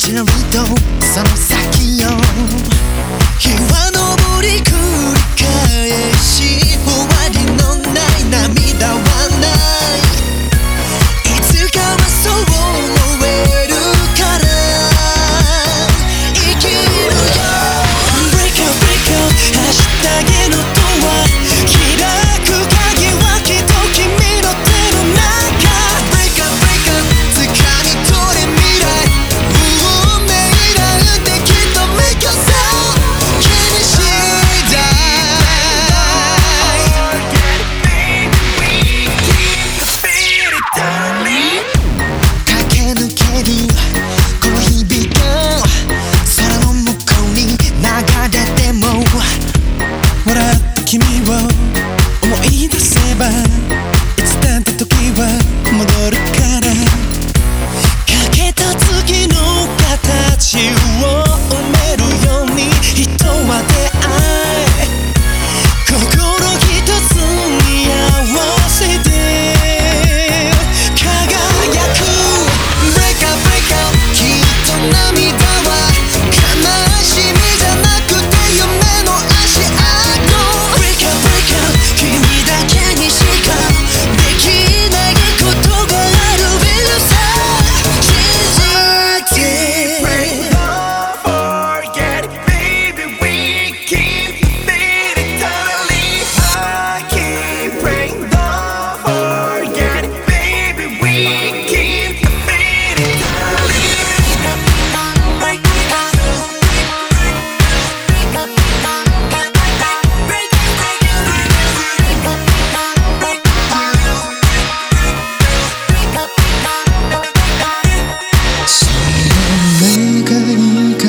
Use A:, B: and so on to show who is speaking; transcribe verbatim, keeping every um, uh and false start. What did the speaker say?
A: ちらりとその先よ日は昇り繰り返し終わりのない涙はないいつかはそう思えるから生きるよ Break out break out 明日へのドア開く鍵はきっと君の手の中 Break out break out 掴み取れ未来運命なんてきっと Make yourself 君次第駆け抜けるこの日々が空の向こうに流れても笑った君を思い出せばいつだって時は戻るからかけた次の形を埋めるように人は出会い心一つに合わせて輝く Break out break out きっと涙は悲しみじゃなくて夢の足跡 Break out break out 君だけにしかできないことがある Willさ信じて
B: Don't forget it, baby, we keep it eternally. I keep praying. Don't forget it, baby, we keep it eternally.
A: 내가 이가